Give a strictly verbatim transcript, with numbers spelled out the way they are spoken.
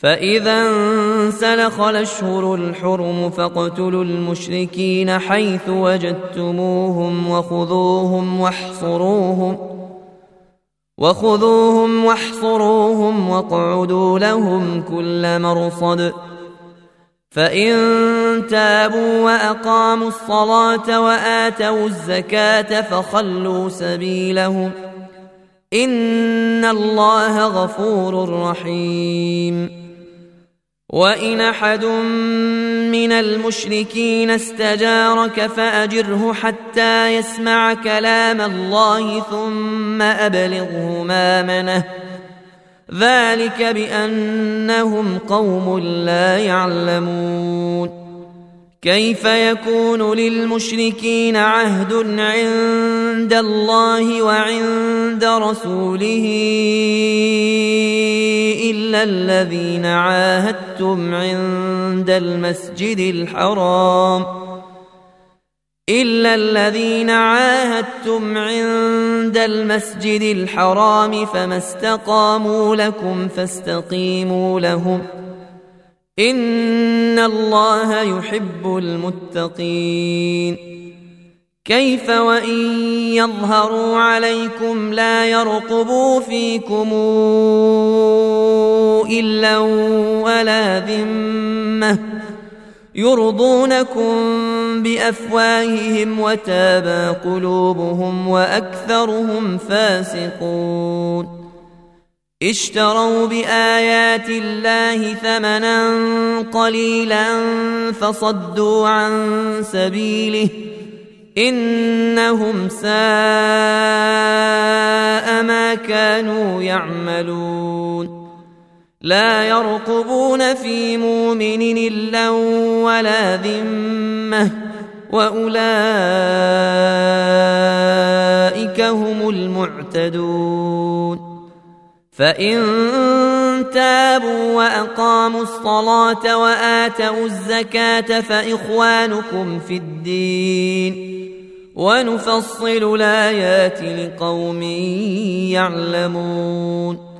فإذا انسلخ الأشهر الحرم فاقتلوا المشركين حيث وجدتموهم وخذوهم واحصروهم وخذوهم واحصروهم واقعدوا لهم كل مرصد فإن تابوا وأقاموا الصلاة وآتوا الزكاة فخلوا سبيلهم إن الله غفور رحيم. وإن أحد من المشركين استجارك فأجره حتى يسمع كلام الله ثم أبلغه مأمنه ذلك بأنهم قوم لا يعلمون. كيف يكون للمشركين عهد عند الله وعند رسوله إلا الذين عاهدتم عند المسجد الحرام إلا الذين عاهدتم عند المسجد الحرام فما استقاموا لكم فاستقيموا لهم إن الله يحب المتقين. كيف وإن يظهروا عليكم لا يرقبوا فيكم إلا ولا ذمة يرضونكم بأفواههم وتابى قلوبهم وأكثرهم فاسقون. اشتروا بآيات الله ثمنا قليلا فصدوا عن سبيله إنهم ساء ما كانوا يعملون. لا يرقبون في مؤمن إلا ولا ذمة وأولئك هم المعتدون. فإن تابوا وأقاموا الصلاة وآتوا الزكاة فإخوانكم في الدين ونفصل الآيات لقوم يعلمون.